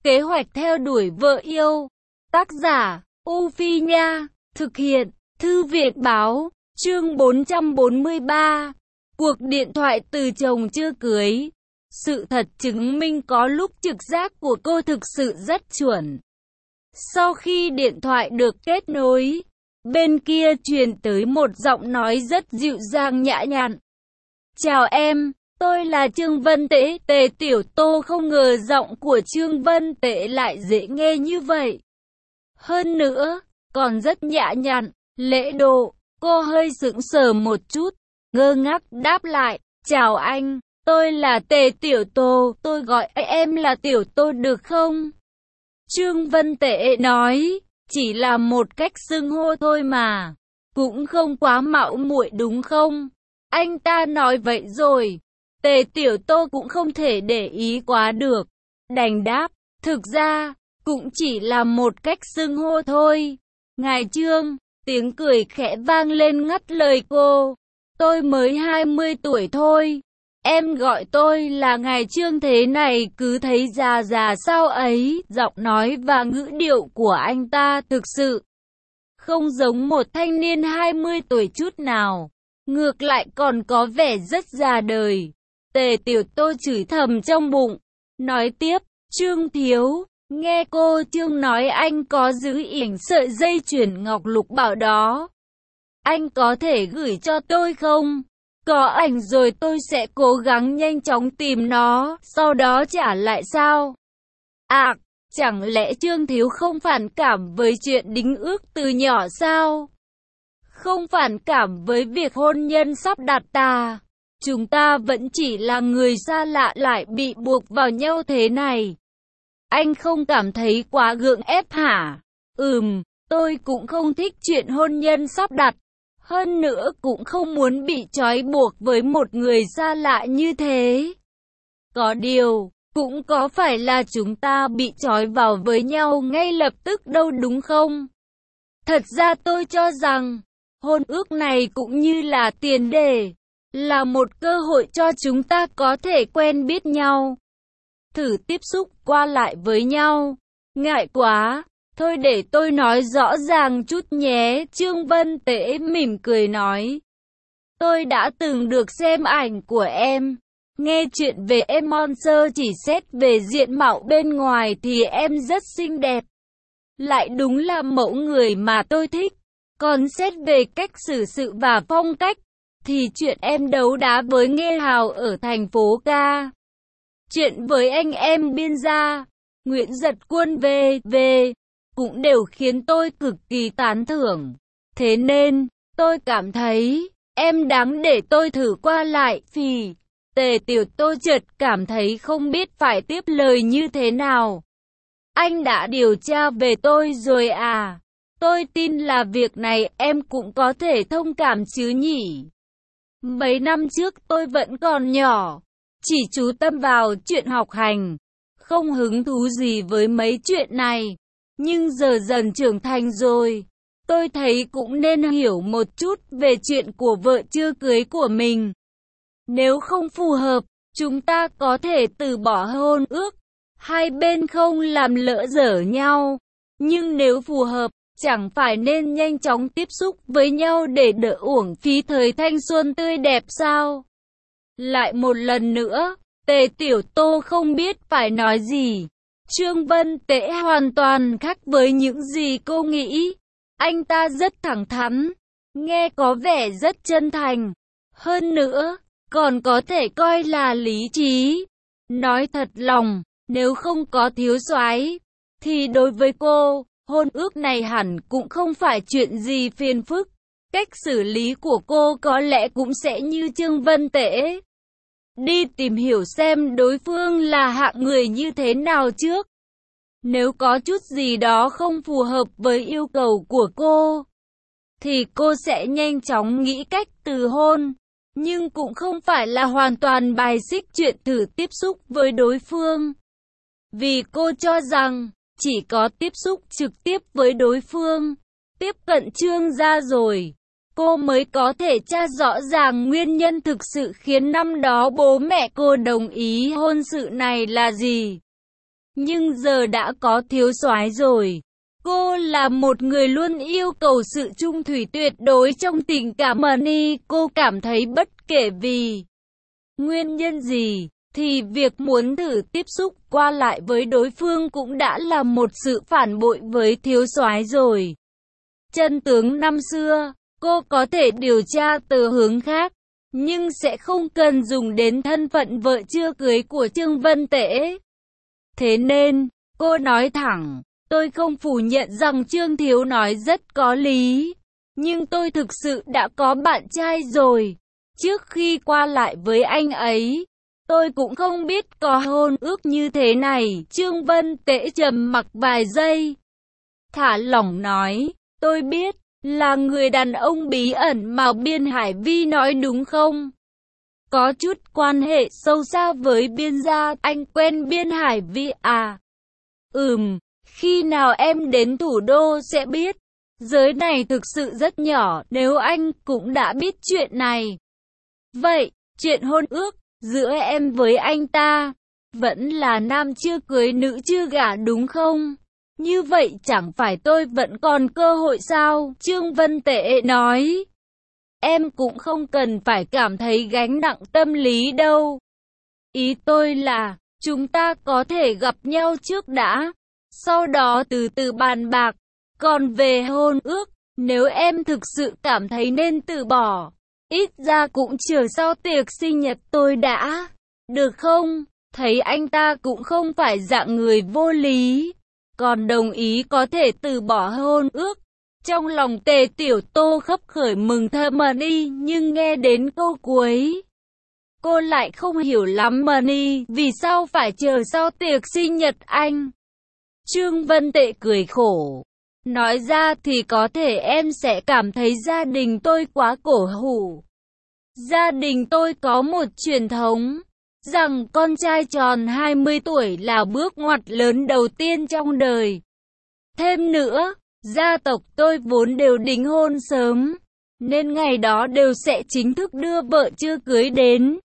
Kế hoạch theo đuổi vợ yêu. Tác giả, U Phi Nha. Thực hiện, Thư viện Báo. Chương 443. Cuộc điện thoại từ chồng chưa cưới. Sự thật chứng minh có lúc trực giác của cô thực sự rất chuẩn. Sau khi điện thoại được kết nối, bên kia truyền tới một giọng nói rất dịu dàng nhã nhặn. Chào em, tôi là Trương Vân Tễ. Tề Tiểu Tô không ngờ giọng của Trương Vân Tễ lại dễ nghe như vậy. Hơn nữa, còn rất nhã nhặn, lễ độ. Cô hơi sững sờ một chút, ngơ ngác đáp lại. Chào anh, tôi là Tề Tiểu Tô, tôi gọi em là Tiểu Tô được không? Trương Vân Tễ nói, chỉ là một cách xưng hô thôi mà, cũng không quá mạo muội đúng không? Anh ta nói vậy rồi, Tề Tiểu Tô cũng không thể để ý quá được, đành đáp, thực ra, cũng chỉ là một cách xưng hô thôi. Ngài Trương, tiếng cười khẽ vang lên ngắt lời cô, tôi mới 20 tuổi thôi. Em gọi tôi là ngài Trương thế này cứ thấy già già sao ấy. Giọng nói và ngữ điệu của anh ta thực sự không giống một thanh niên 20 tuổi chút nào. Ngược lại còn có vẻ rất già đời. Tề Tiểu Tô chửi thầm trong bụng. Nói tiếp, Trương thiếu, nghe cô Trương nói anh có giữ yểm sợi dây chuyền ngọc lục bảo đó. Anh có thể gửi cho tôi không? Có ảnh rồi tôi sẽ cố gắng nhanh chóng tìm nó, sau đó trả lại sao? À, chẳng lẽ Trương thiếu không phản cảm với chuyện đính ước từ nhỏ sao? Không phản cảm với việc hôn nhân sắp đặt à? Chúng ta vẫn chỉ là người xa lạ lại bị buộc vào nhau thế này. Anh không cảm thấy quá gượng ép hả? Tôi cũng không thích chuyện hôn nhân sắp đặt. Hơn nữa cũng không muốn bị trói buộc với một người xa lạ như thế. Có điều, cũng có phải là chúng ta bị trói vào với nhau ngay lập tức đâu đúng không? Thật ra tôi cho rằng, hôn ước này cũng như là tiền đề, là một cơ hội cho chúng ta có thể quen biết nhau. Thử tiếp xúc qua lại với nhau. Ngại quá. Thôi để tôi nói rõ ràng chút nhé. Trương Vân Tễ mỉm cười nói. Tôi đã từng được xem ảnh của em. Nghe chuyện về em Monster chỉ xét về diện mạo bên ngoài thì em rất xinh đẹp. Lại đúng là mẫu người mà tôi thích. Còn xét về cách xử sự và phong cách, thì chuyện em đấu đá với Nghê Hào ở thành phố ca. Chuyện với anh em Biên Gia, Nguyễn Giật Quân v.v. cũng đều khiến tôi cực kỳ tán thưởng. Thế nên, tôi cảm thấy, em đáng để tôi thử qua lại. Phì, Tề Tiểu Tô chợt cảm thấy không biết phải tiếp lời như thế nào. Anh đã điều tra về tôi rồi à? Tôi tin là việc này em cũng có thể thông cảm chứ nhỉ? Mấy năm trước tôi vẫn còn nhỏ, chỉ chú tâm vào chuyện học hành, không hứng thú gì với mấy chuyện này. Nhưng giờ dần trưởng thành rồi, tôi thấy cũng nên hiểu một chút về chuyện của vợ chưa cưới của mình. Nếu không phù hợp, chúng ta có thể từ bỏ hôn ước, hai bên không làm lỡ dở nhau. Nhưng nếu phù hợp, chẳng phải nên nhanh chóng tiếp xúc với nhau để đỡ uổng phí thời thanh xuân tươi đẹp sao? Lại một lần nữa, Tề Tiểu Tô không biết phải nói gì. Trương Vân Tễ hoàn toàn khác với những gì cô nghĩ. Anh ta rất thẳng thắn, nghe có vẻ rất chân thành. Hơn nữa, còn có thể coi là lý trí. Nói thật lòng, nếu không có thiếu soái, thì đối với cô, hôn ước này hẳn cũng không phải chuyện gì phiền phức. Cách xử lý của cô có lẽ cũng sẽ như Trương Vân Tễ. Đi tìm hiểu xem đối phương là hạng người như thế nào trước. Nếu có chút gì đó không phù hợp với yêu cầu của cô, thì cô sẽ nhanh chóng nghĩ cách từ hôn. Nhưng cũng không phải là hoàn toàn bài xích chuyện thử tiếp xúc với đối phương. Vì cô cho rằng, chỉ có tiếp xúc trực tiếp với đối phương, tiếp cận Trương gia rồi, cô mới có thể tra rõ ràng nguyên nhân thực sự khiến năm đó bố mẹ cô đồng ý hôn sự này là gì. nhưng giờ đã có thiếu soái rồi. Cô là một người luôn yêu cầu sự trung thủy tuyệt đối trong tình cảm Money. Cô cảm thấy bất kể vì nguyên nhân gì, thì việc muốn thử tiếp xúc qua lại với đối phương cũng đã là một sự phản bội với thiếu soái rồi. Chân tướng năm xưa, cô có thể điều tra từ hướng khác, nhưng sẽ không cần dùng đến thân phận vợ chưa cưới của Trương Vân Tễ. Thế nên, cô nói thẳng, tôi không phủ nhận rằng Trương Thiếu nói rất có lý, nhưng tôi thực sự đã có bạn trai rồi. Trước khi qua lại với anh ấy, tôi cũng không biết có hôn ước như thế này. Trương Vân Tễ trầm mặc vài giây, thả lỏng nói, tôi biết, là người đàn ông bí ẩn mà Biên Hải Vi nói đúng không? Có chút quan hệ sâu xa với Biên gia, anh quen Biên Hải Vi à? Khi nào em đến thủ đô sẽ biết. Giới này thực sự rất nhỏ, nếu anh cũng đã biết chuyện này. Vậy, chuyện hôn ước giữa em với anh ta vẫn là nam chưa cưới nữ chưa gả đúng không? Như vậy chẳng phải tôi vẫn còn cơ hội sao? Trương Vân Tễ nói. Em cũng không cần phải cảm thấy gánh nặng tâm lý đâu. Ý tôi là, chúng ta có thể gặp nhau trước đã, sau đó từ từ bàn bạc. Còn về hôn ước, nếu em thực sự cảm thấy nên từ bỏ, ít ra cũng chờ sau tiệc sinh nhật tôi đã, được không? Thấy anh ta cũng không phải dạng người vô lý, còn đồng ý có thể từ bỏ hôn ước. Trong lòng Tề Tiểu Tô khấp khởi mừng thầm Money, nhưng nghe đến câu cuối, cô lại không hiểu lắm Money, vì sao phải chờ sau tiệc sinh nhật anh? Trương Vân Tệ cười khổ. Nói ra thì có thể em sẽ cảm thấy gia đình tôi quá cổ hủ. Gia đình tôi có một truyền thống, rằng con trai tròn 20 tuổi là bước ngoặt lớn đầu tiên trong đời. Thêm nữa, gia tộc tôi vốn đều đính hôn sớm, nên ngày đó đều sẽ chính thức đưa vợ chưa cưới đến.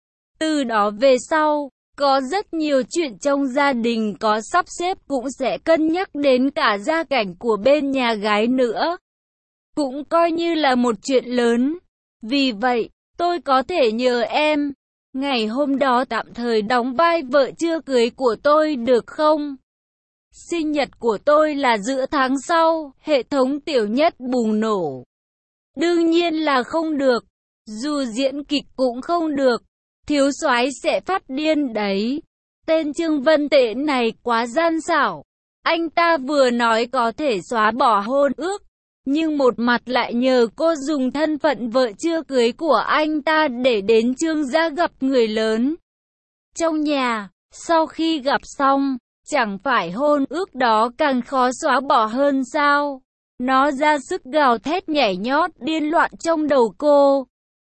Từ đó về sau, có rất nhiều chuyện trong gia đình có sắp xếp cũng sẽ cân nhắc đến cả gia cảnh của bên nhà gái nữa. Cũng coi như là một chuyện lớn. Vì vậy, tôi có thể nhờ em, ngày hôm đó tạm thời đóng vai vợ chưa cưới của tôi được không? Sinh nhật của tôi là giữa tháng sau, hệ thống Tiểu Nhất bùng nổ. Đương nhiên là không được, dù diễn kịch cũng không được. Thiếu soái sẽ phát điên đấy. Tên Trương Vân Tệ này quá gian xảo. Anh ta vừa nói có thể xóa bỏ hôn ước, nhưng một mặt lại nhờ cô dùng thân phận vợ chưa cưới của anh ta để đến Trương gia gặp người lớn trong nhà. Sau khi gặp xong, chẳng phải hôn ước đó càng khó xóa bỏ hơn sao? Nó ra sức gào thét nhảy nhót điên loạn trong đầu cô.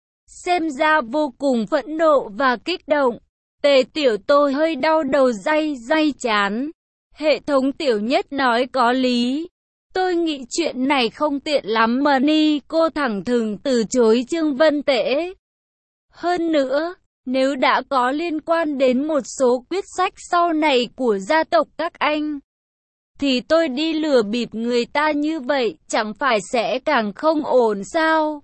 Xem ra vô cùng phẫn nộ và kích động. Tề Tiểu Tô hơi đau đầu day chán. Hệ thống Tiểu Nhất nói có lý. Tôi nghĩ chuyện này không tiện lắm Money. Cô thẳng thừng từ chối Trương Vân Tễ. Hơn nữa, nếu đã có liên quan đến một số quyết sách sau này của gia tộc các anh, thì tôi đi lừa bịp người ta như vậy chẳng phải sẽ càng không ổn sao?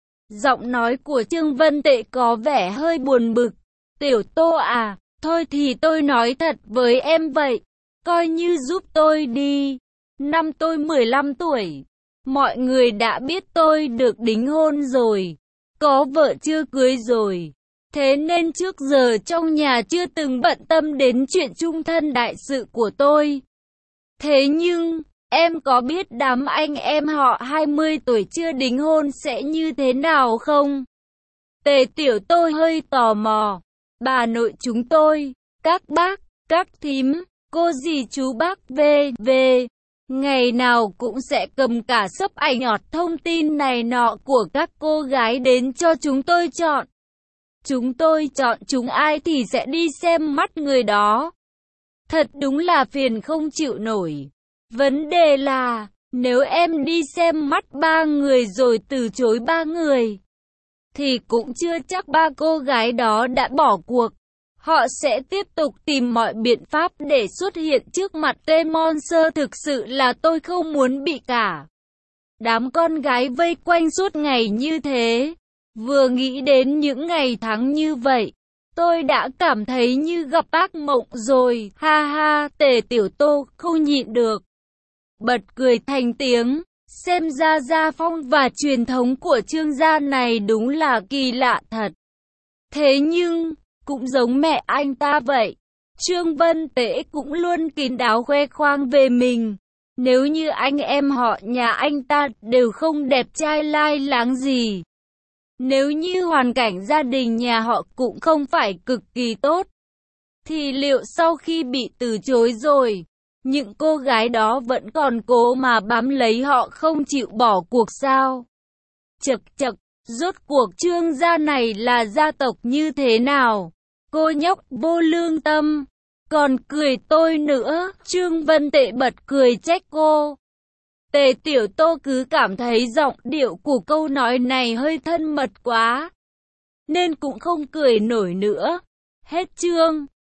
Giọng nói của Trương Vân Tệ có vẻ hơi buồn bực. Tiểu Tô à, thôi thì tôi nói thật với em vậy, coi như giúp tôi đi. Năm tôi 15 tuổi, mọi người đã biết tôi được đính hôn rồi, có vợ chưa cưới rồi. Thế nên trước giờ trong nhà chưa từng bận tâm đến chuyện chung thân đại sự của tôi. Thế nhưng, em có biết đám anh em họ 20 tuổi chưa đính hôn sẽ như thế nào không? Tề Tiểu Tôi hơi tò mò. Bà nội chúng tôi, các bác, các thím, cô dì chú bác về, ngày nào cũng sẽ cầm cả xấp ảnh nhọt thông tin này nọ của các cô gái đến cho chúng tôi chọn. Chúng tôi chọn chúng ai thì sẽ đi xem mắt người đó. Thật đúng là phiền không chịu nổi. Vấn đề là, nếu em đi xem mắt 3 người rồi từ chối 3 người, thì cũng chưa chắc 3 cô gái đó đã bỏ cuộc. Họ sẽ tiếp tục tìm mọi biện pháp để xuất hiện trước mặt Monster. Thực sự là tôi không muốn bị cả đám con gái vây quanh suốt ngày như thế. Vừa nghĩ đến những ngày tháng như vậy, tôi đã cảm thấy như gặp ác mộng rồi. Ha ha, Tề Tiểu Tô không nhịn được bật cười thành tiếng. Xem ra gia phong và truyền thống của Trương gia này đúng là kỳ lạ thật. Thế nhưng, cũng giống mẹ anh ta vậy, Trương Vân Tễ cũng luôn kín đáo khoe khoang về mình. Nếu như anh em họ nhà anh ta đều không đẹp trai lai láng gì, nếu như hoàn cảnh gia đình nhà họ cũng không phải cực kỳ tốt, thì liệu sau khi bị từ chối rồi, những cô gái đó vẫn còn cố mà bám lấy họ không chịu bỏ cuộc sao? Chậc chậc, rốt cuộc Trương gia này là gia tộc như thế nào? Cô nhóc vô lương tâm, còn cười tôi nữa. Trương Vân Tệ bật cười trách cô. Tề Tiểu Tô cứ cảm thấy giọng điệu của câu nói này hơi thân mật quá, nên cũng không cười nổi nữa. Hết chương.